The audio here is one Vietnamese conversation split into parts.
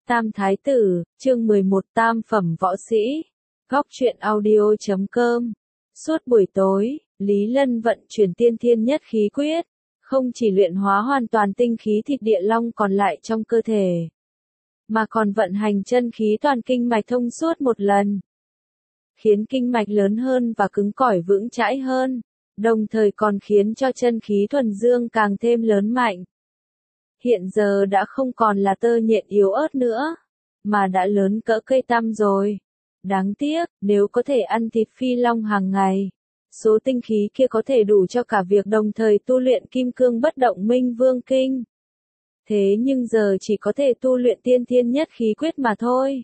Tam Thái Tử, chương 11 Tam Phẩm Võ Sĩ. Góc truyện audio.com. Suốt buổi tối, Lý Lân vận chuyển tiên thiên nhất khí quyết, không chỉ luyện hóa hoàn toàn tinh khí thịt địa long còn lại trong cơ thể, mà còn vận hành chân khí toàn kinh mạch thông suốt một lần, khiến kinh mạch lớn hơn và cứng cỏi vững chãi hơn, đồng thời còn khiến cho chân khí thuần dương càng thêm lớn mạnh. Hiện giờ đã không còn là tơ nhện yếu ớt nữa, mà đã lớn cỡ cây tăm rồi. Đáng tiếc, nếu có thể ăn thịt phi long hàng ngày, số tinh khí kia có thể đủ cho cả việc đồng thời tu luyện kim cương bất động minh vương kinh. Thế nhưng giờ chỉ có thể tu luyện tiên thiên nhất khí quyết mà thôi.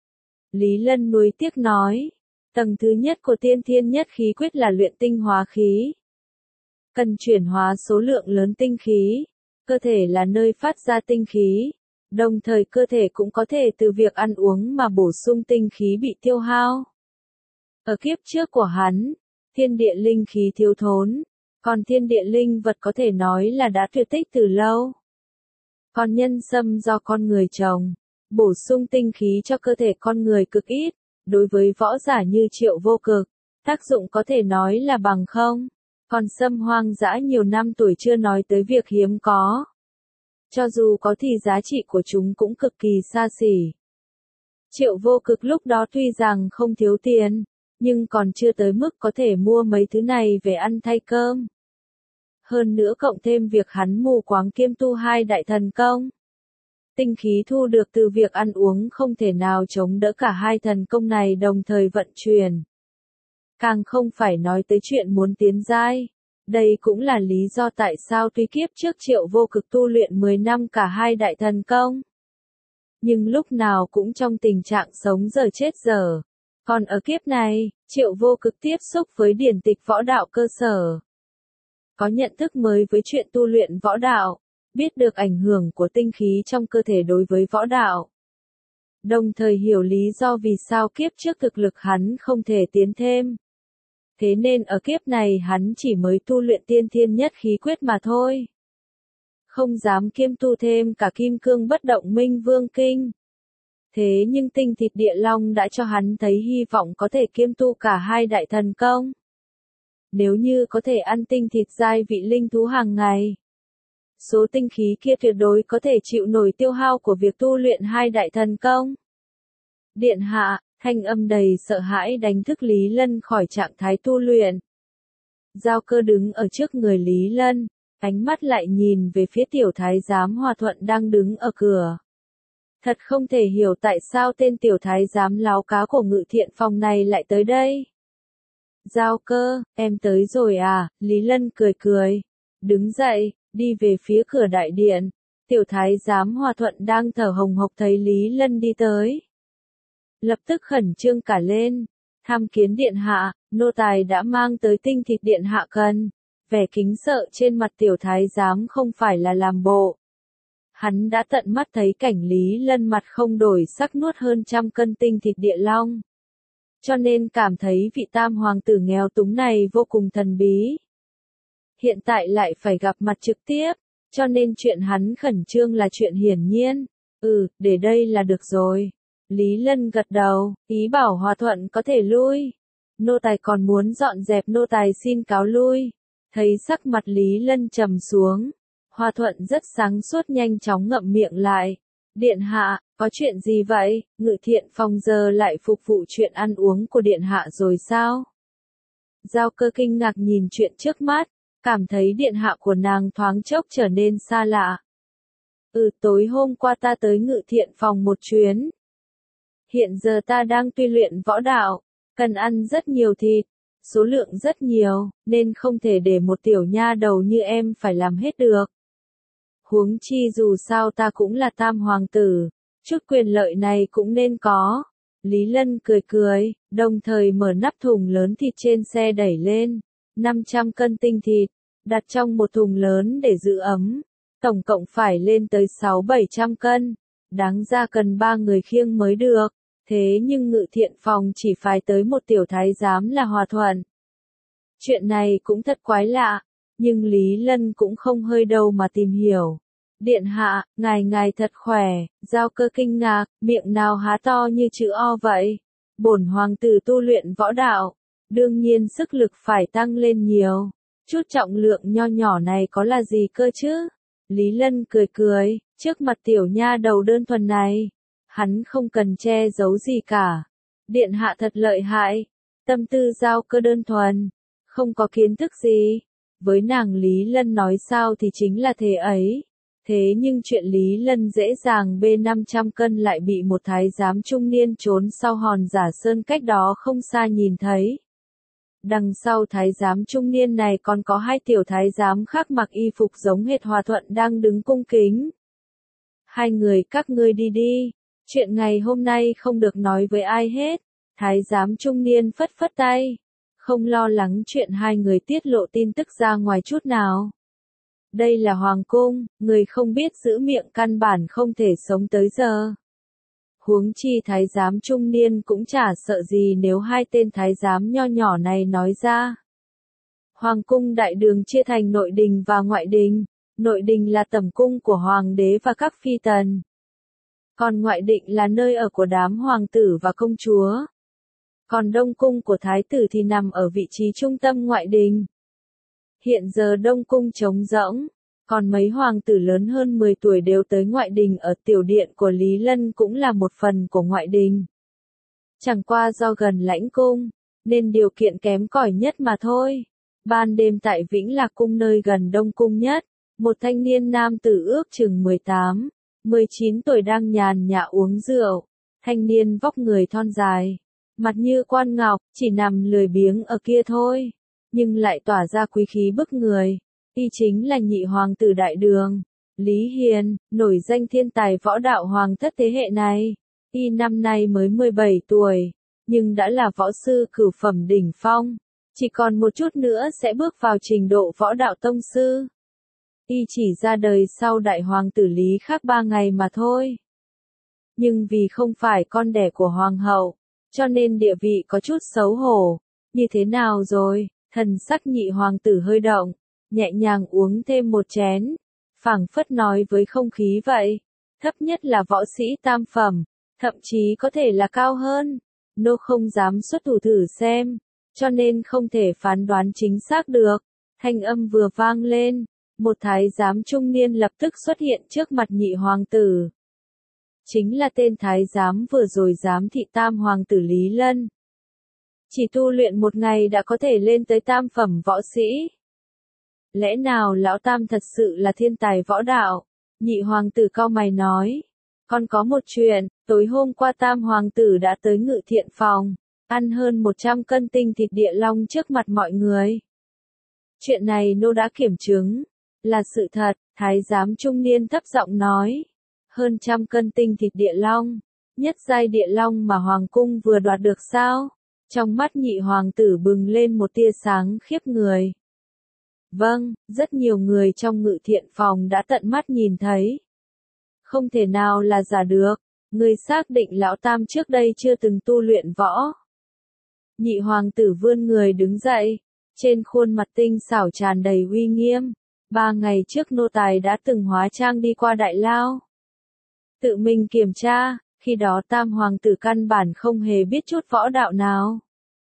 Lý Lân nuối tiếc nói, tầng thứ nhất của tiên thiên nhất khí quyết là luyện tinh hóa khí. Cần chuyển hóa số lượng lớn tinh khí. Cơ thể là nơi phát ra tinh khí, đồng thời cơ thể cũng có thể từ việc ăn uống mà bổ sung tinh khí bị tiêu hao. Ở kiếp trước của hắn, thiên địa linh khí thiếu thốn, còn thiên địa linh vật có thể nói là đã tuyệt tích từ lâu. Còn nhân sâm do con người trồng, bổ sung tinh khí cho cơ thể con người cực ít, đối với võ giả như Triệu Vô Cực, tác dụng có thể nói là bằng không. Còn sâm hoang dã nhiều năm tuổi chưa nói tới việc hiếm có. Cho dù có thì giá trị của chúng cũng cực kỳ xa xỉ. Triệu Vô Cực lúc đó tuy rằng không thiếu tiền, nhưng còn chưa tới mức có thể mua mấy thứ này về ăn thay cơm. Hơn nữa cộng thêm việc hắn mù quáng kiêm tu hai đại thần công. Tinh khí thu được từ việc ăn uống không thể nào chống đỡ cả hai thần công này đồng thời vận chuyển. Càng không phải nói tới chuyện muốn tiến giai. Đây cũng là lý do tại sao tuy kiếp trước Triệu Vô Cực tu luyện 10 năm cả hai đại thần công. Nhưng lúc nào cũng trong tình trạng sống dở chết dở. Còn ở kiếp này, Triệu Vô Cực tiếp xúc với điển tịch võ đạo cơ sở. Có nhận thức mới với chuyện tu luyện võ đạo, biết được ảnh hưởng của tinh khí trong cơ thể đối với võ đạo. Đồng thời hiểu lý do vì sao kiếp trước thực lực hắn không thể tiến thêm. Thế nên ở kiếp này hắn chỉ mới tu luyện tiên thiên nhất khí quyết mà thôi. Không dám kiêm tu thêm cả kim cương bất động minh vương kinh. Thế nhưng tinh thịt địa long đã cho hắn thấy hy vọng có thể kiêm tu cả hai đại thần công. Nếu như có thể ăn tinh thịt giai vị linh thú hàng ngày, số tinh khí kia tuyệt đối có thể chịu nổi tiêu hao của việc tu luyện hai đại thần công. Điện hạ, thanh âm đầy sợ hãi đánh thức Lý Lân khỏi trạng thái tu luyện. Giao Cơ đứng ở trước người Lý Lân, ánh mắt lại nhìn về phía tiểu thái giám Hòa Thuận đang đứng ở cửa. Thật không thể hiểu tại sao tên tiểu thái giám láo cá của Ngự Thiện Phòng này lại tới đây. Giao Cơ, em tới rồi à? Lý Lân cười cười, đứng dậy, đi về phía cửa đại điện. Tiểu thái giám Hòa Thuận đang thở hồng hộc thấy Lý Lân đi tới, lập tức khẩn trương cả lên. Tham kiến điện hạ, nô tài đã mang tới tinh thịt điện hạ cần. Vẻ kính sợ trên mặt tiểu thái giám không phải là làm bộ. Hắn đã tận mắt thấy cảnh Lý Lân mặt không đổi sắc nuốt hơn 100 cân tinh thịt địa long. Cho nên cảm thấy vị tam hoàng tử nghèo túng này vô cùng thần bí. Hiện tại lại phải gặp mặt trực tiếp, cho nên chuyện hắn khẩn trương là chuyện hiển nhiên. Để đây là được rồi. Lý Lân gật đầu, ý bảo Hòa Thuận có thể lui. Nô tài còn muốn dọn dẹp, nô tài xin cáo lui. Thấy sắc mặt Lý Lân trầm xuống, Hòa Thuận rất sáng suốt nhanh chóng ngậm miệng lại. Điện hạ, có chuyện gì vậy? Ngự Thiện Phòng giờ lại phục vụ chuyện ăn uống của điện hạ rồi sao? Giao Cơ kinh ngạc nhìn chuyện trước mắt, cảm thấy điện hạ của nàng thoáng chốc trở nên xa lạ. Tối hôm qua ta tới Ngự Thiện Phòng một chuyến. Hiện giờ ta đang tu luyện võ đạo, cần ăn rất nhiều thịt, số lượng rất nhiều, nên không thể để một tiểu nha đầu như em phải làm hết được. Huống chi dù sao ta cũng là tam hoàng tử, chút quyền lợi này cũng nên có. Lý Lân cười cười, đồng thời mở nắp thùng lớn thịt trên xe đẩy lên, 500 cân tinh thịt, đặt trong một thùng lớn để giữ ấm, tổng cộng phải lên tới 600-700 cân, đáng ra cần 3 người khiêng mới được. Thế nhưng Ngự Thiện Phòng chỉ phái tới một tiểu thái giám là Hòa Thuận. Chuyện này cũng thật quái lạ, nhưng Lý Lân cũng không hơi đâu mà tìm hiểu. Điện hạ, ngài thật khỏe, Giao Cơ kinh ngạc, miệng nào há to như chữ O vậy. Bổn hoàng tử tu luyện võ đạo, đương nhiên sức lực phải tăng lên nhiều. Chút trọng lượng nho nhỏ này có là gì cơ chứ? Lý Lân cười cười, trước mặt tiểu nha đầu đơn thuần này, hắn không cần che giấu gì cả. Điện hạ thật lợi hại, tâm tư Giao Cơ đơn thuần, không có kiến thức gì. Với nàng Lý Lân nói sao thì chính là thế ấy. Thế nhưng chuyện Lý Lân dễ dàng bê 500 cân lại bị một thái giám trung niên trốn sau hòn giả sơn cách đó không xa nhìn thấy. Đằng sau thái giám trung niên này còn có hai tiểu thái giám khác mặc y phục giống hệt Hòa Thuận đang đứng cung kính. Hai người các ngươi đi đi, chuyện ngày hôm nay không được nói với ai hết. Thái giám trung niên phất phất tay, không lo lắng chuyện hai người tiết lộ tin tức ra ngoài chút nào. Đây là hoàng cung, người không biết giữ miệng căn bản không thể sống tới giờ. Huống chi thái giám trung niên cũng chả sợ gì nếu hai tên thái giám nho nhỏ này nói ra. Hoàng cung đại đường chia thành nội đình và ngoại đình. Nội đình là tẩm cung của hoàng đế và các phi tần. Còn ngoại đình là nơi ở của đám hoàng tử và công chúa. Còn đông cung của thái tử thì nằm ở vị trí trung tâm ngoại đình. Hiện giờ đông cung trống rỗng, còn mấy hoàng tử lớn hơn 10 tuổi đều tới ngoại đình ở tiểu điện của Lý Lân cũng là một phần của ngoại đình. Chẳng qua do gần lãnh cung, nên điều kiện kém cỏi nhất mà thôi. Ban đêm tại Vĩnh Lạc cung nơi gần đông cung nhất, một thanh niên nam tử ước chừng 18, 19 tuổi đang nhàn nhã uống rượu. Thanh niên vóc người thon dài, mặt như quan ngọc, chỉ nằm lười biếng ở kia thôi, nhưng lại tỏa ra quý khí bức người. Y chính là nhị hoàng tử đại đường, Lý Hiền, nổi danh thiên tài võ đạo hoàng thất thế hệ này. Y năm nay mới 17 tuổi, nhưng đã là võ sư cửu phẩm đỉnh phong, chỉ còn một chút nữa sẽ bước vào trình độ võ đạo tông sư. Y chỉ ra đời sau đại hoàng tử Lý Khắc 3 ngày mà thôi. Nhưng vì không phải con đẻ của hoàng hậu, cho nên địa vị có chút xấu hổ. Như thế nào rồi? Thần sắc nhị hoàng tử hơi động, nhẹ nhàng uống thêm một chén, phảng phất nói với không khí vậy. Thấp nhất là võ sĩ tam phẩm, thậm chí có thể là cao hơn. Nô không dám xuất thủ thử xem, cho nên không thể phán đoán chính xác được. Thanh âm vừa vang lên, một thái giám trung niên lập tức xuất hiện trước mặt nhị hoàng tử. Chính là tên thái giám vừa rồi giám thị tam hoàng tử Lý Lân. Chỉ tu luyện một ngày đã có thể lên tới tam phẩm võ sĩ. Lẽ nào lão tam thật sự là thiên tài võ đạo? Nhị hoàng tử cau mày nói. Còn có một chuyện, tối hôm qua tam hoàng tử đã tới Ngự Thiện phòng, ăn hơn 100 cân tinh thịt địa long trước mặt mọi người. Chuyện này nô đã kiểm chứng, là sự thật, thái giám trung niên thấp giọng nói. Hơn 100 cân tinh thịt địa long, nhất giai địa long mà hoàng cung vừa đoạt được sao? Trong mắt nhị hoàng tử bừng lên một tia sáng khiếp người. Vâng, rất nhiều người trong Ngự Thiện phòng đã tận mắt nhìn thấy. Không thể nào là giả được, người xác định lão tam trước đây chưa từng tu luyện võ. Nhị hoàng tử vươn người đứng dậy, trên khuôn mặt tinh xảo tràn đầy uy nghiêm. 3 ngày trước nô tài đã từng hóa trang đi qua Đại Lao. Tự mình kiểm tra, khi đó tam hoàng tử căn bản không hề biết chút võ đạo nào.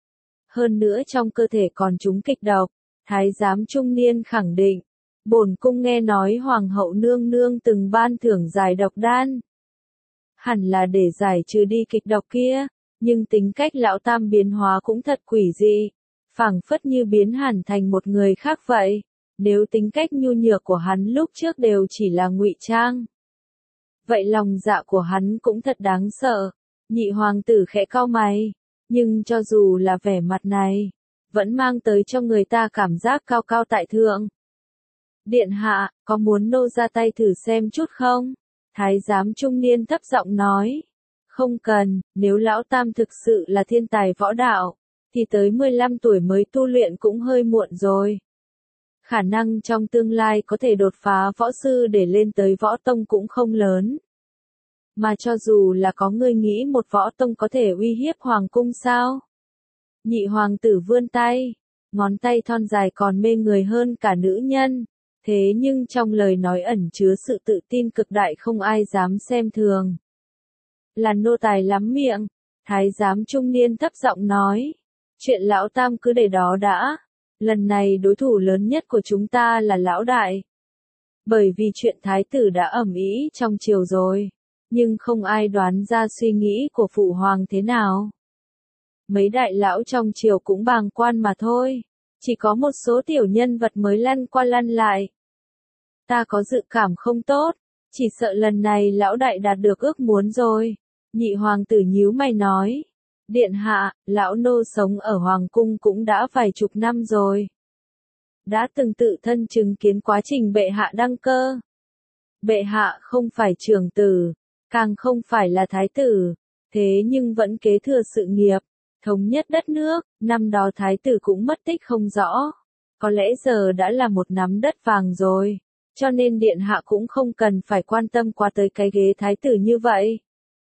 Hơn nữa trong cơ thể còn trúng kịch độc, thái giám trung niên khẳng định. Bổn cung nghe nói hoàng hậu nương nương từng ban thưởng giải độc đan. Hẳn là để giải trừ đi kịch độc kia, nhưng tính cách lão tam biến hóa cũng thật quỷ dị, phảng phất như biến hẳn thành một người khác vậy. Nếu tính cách nhu nhược của hắn lúc trước đều chỉ là ngụy trang, vậy lòng dạ của hắn cũng thật đáng sợ. Nhị hoàng tử khẽ cau mày, nhưng cho dù là vẻ mặt này, vẫn mang tới cho người ta cảm giác cao cao tại thượng. Điện hạ, có muốn nô ra tay thử xem chút không? Thái giám trung niên thấp giọng nói. Không cần, nếu lão tam thực sự là thiên tài võ đạo, thì tới 15 tuổi mới tu luyện cũng hơi muộn rồi. Khả năng trong tương lai có thể đột phá võ sư để lên tới võ tông cũng không lớn. Mà cho dù là có người nghĩ một võ tông có thể uy hiếp hoàng cung sao? Nhị hoàng tử vươn tay, ngón tay thon dài còn mê người hơn cả nữ nhân. Thế nhưng trong lời nói ẩn chứa sự tự tin cực đại không ai dám xem thường. Là nô tài lắm miệng, thái giám trung niên thấp giọng nói. Chuyện lão tam cứ để đó đã. Lần này đối thủ lớn nhất của chúng ta là lão đại. Bởi vì chuyện thái tử đã ầm ĩ trong triều rồi. Nhưng không ai đoán ra suy nghĩ của phụ hoàng thế nào. Mấy đại lão trong triều cũng bàng quan mà thôi. Chỉ có một số tiểu nhân vật mới lăn qua lăn lại. Ta có dự cảm không tốt. Chỉ sợ lần này lão đại đạt được ước muốn rồi. Nhị hoàng tử nhíu mày nói. Điện hạ, lão nô sống ở hoàng cung cũng đã vài chục năm rồi. Đã từng tự thân chứng kiến quá trình bệ hạ đăng cơ. Bệ hạ không phải trưởng tử, càng không phải là thái tử, thế nhưng vẫn kế thừa sự nghiệp, thống nhất đất nước, năm đó thái tử cũng mất tích không rõ. Có lẽ giờ đã là một nắm đất vàng rồi, cho nên điện hạ cũng không cần phải quan tâm quá tới cái ghế thái tử như vậy.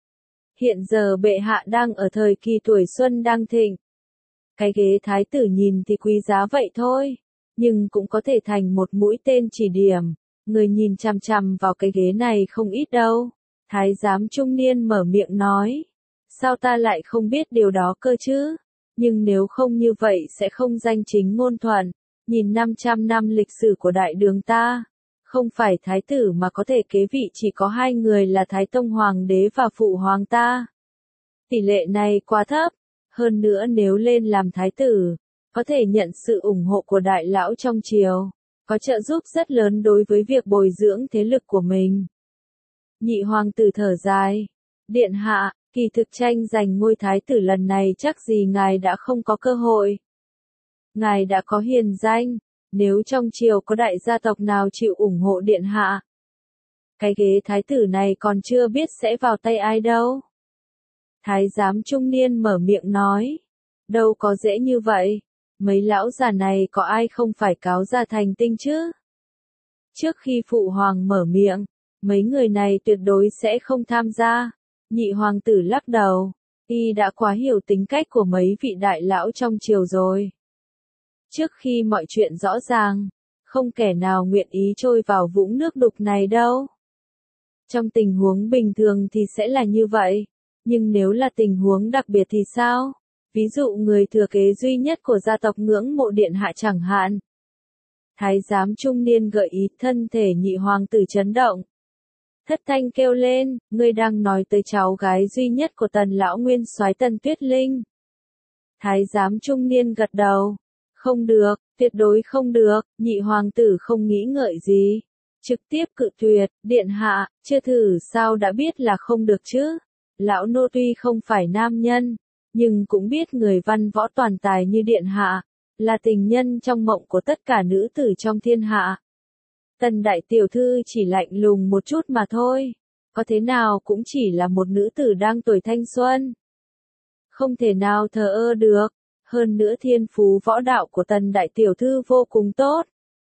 Hiện giờ bệ hạ đang ở thời kỳ tuổi xuân đang thịnh. Cái ghế thái tử nhìn thì quý giá vậy thôi, nhưng cũng có thể thành một mũi tên chỉ điểm. Người nhìn chằm chằm vào cái ghế này không ít đâu. Thái giám trung niên mở miệng nói. Sao ta lại không biết điều đó cơ chứ? Nhưng nếu không như vậy sẽ không danh chính ngôn thuận. Nhìn 500 năm lịch sử của đại đường ta. Không phải thái tử mà có thể kế vị chỉ có hai người là Thái Tông Hoàng đế và Phụ Hoàng ta. Tỷ lệ này quá thấp. Hơn nữa nếu lên làm thái tử, có thể nhận sự ủng hộ của đại lão trong triều. Có trợ giúp rất lớn đối với việc bồi dưỡng thế lực của mình. Nhị hoàng tử thở dài. Điện hạ, kỳ thực tranh giành ngôi thái tử lần này chắc gì ngài đã không có cơ hội. Ngài đã có hiền danh, nếu trong triều có đại gia tộc nào chịu ủng hộ điện hạ. Cái ghế thái tử này còn chưa biết sẽ vào tay ai đâu. Thái giám trung niên mở miệng nói. Đâu có dễ như vậy. Mấy lão già này có ai không phải cáo ra thành tinh chứ? Trước khi phụ hoàng mở miệng, mấy người này tuyệt đối sẽ không tham gia. Nhị hoàng tử lắc đầu, y đã quá hiểu tính cách của mấy vị đại lão trong triều rồi. Trước khi mọi chuyện rõ ràng, không kẻ nào nguyện ý trôi vào vũng nước đục này đâu. Trong tình huống bình thường thì sẽ là như vậy, nhưng nếu là tình huống đặc biệt thì sao? Ví dụ người thừa kế duy nhất của gia tộc ngưỡng mộ điện hạ chẳng hạn. Thái giám trung niên gợi ý, thân thể nhị hoàng tử chấn động. Thất thanh kêu lên, ngươi đang nói tới cháu gái duy nhất của Tần lão nguyên soái Tần Tuyết Linh. Thái giám trung niên gật đầu. Không được, tuyệt đối không được, nhị hoàng tử không nghĩ ngợi gì. Trực tiếp cự tuyệt, điện hạ, chưa thử sao đã biết là không được chứ. Lão nô tuy không phải nam nhân, nhưng cũng biết người văn võ toàn tài như điện hạ, là tình nhân trong mộng của tất cả nữ tử trong thiên hạ. Tần đại tiểu thư chỉ lạnh lùng một chút mà thôi, có thế nào cũng chỉ là một nữ tử đang tuổi thanh xuân. Không thể nào thờ ơ được, hơn nữa thiên phú võ đạo của tần đại tiểu thư vô cùng tốt.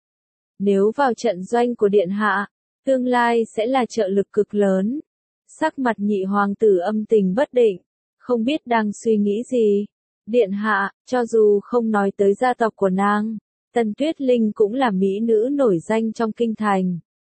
Nếu vào trận doanh của điện hạ, tương lai sẽ là trợ lực cực lớn. Sắc mặt nhị hoàng tử âm tình bất định, không biết đang suy nghĩ gì. Điện hạ, cho dù không nói tới gia tộc của nàng, Tần Tuyết Linh cũng là mỹ nữ nổi danh trong kinh thành.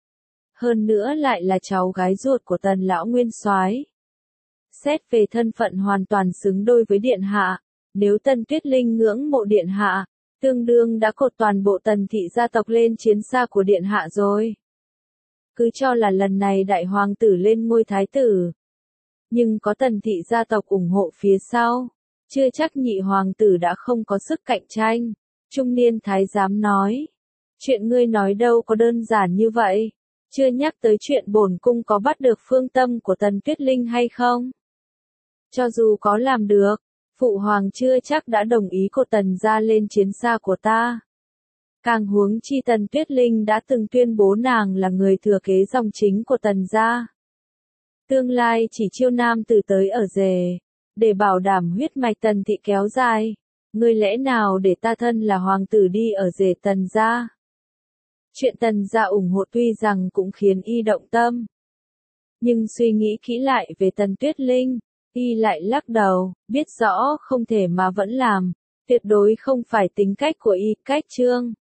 Hơn nữa lại là cháu gái ruột của Tần lão nguyên soái. Xét về thân phận hoàn toàn xứng đôi với điện hạ, nếu Tần Tuyết Linh ngưỡng mộ điện hạ, tương đương đã cột toàn bộ Tần thị gia tộc lên chiến xa của điện hạ rồi. Cứ cho là lần này đại hoàng tử lên ngôi thái tử, nhưng có Tần thị gia tộc ủng hộ phía sau, chưa chắc nhị hoàng tử đã không có sức cạnh tranh. Trung niên thái giám nói, chuyện ngươi nói đâu có đơn giản như vậy, chưa nhắc tới chuyện bổn cung có bắt được phương tâm của Tần Tuyết Linh hay không. Cho dù có làm được, phụ hoàng chưa chắc đã đồng ý của Tần gia lên chiến xa của ta. Càng huống chi Tần Tuyết Linh đã từng tuyên bố nàng là người thừa kế dòng chính của Tần gia. Tương lai chỉ chiêu nam tử tới ở rể, để bảo đảm huyết mạch Tần thị kéo dài. Ngươi lẽ nào để ta thân là hoàng tử đi ở rể Tần gia? Chuyện Tần gia ủng hộ tuy rằng cũng khiến y động tâm. Nhưng suy nghĩ kỹ lại về Tần Tuyết Linh, y lại lắc đầu, biết rõ không thể mà vẫn làm. Tuyệt đối không phải tính cách của y, cách trương.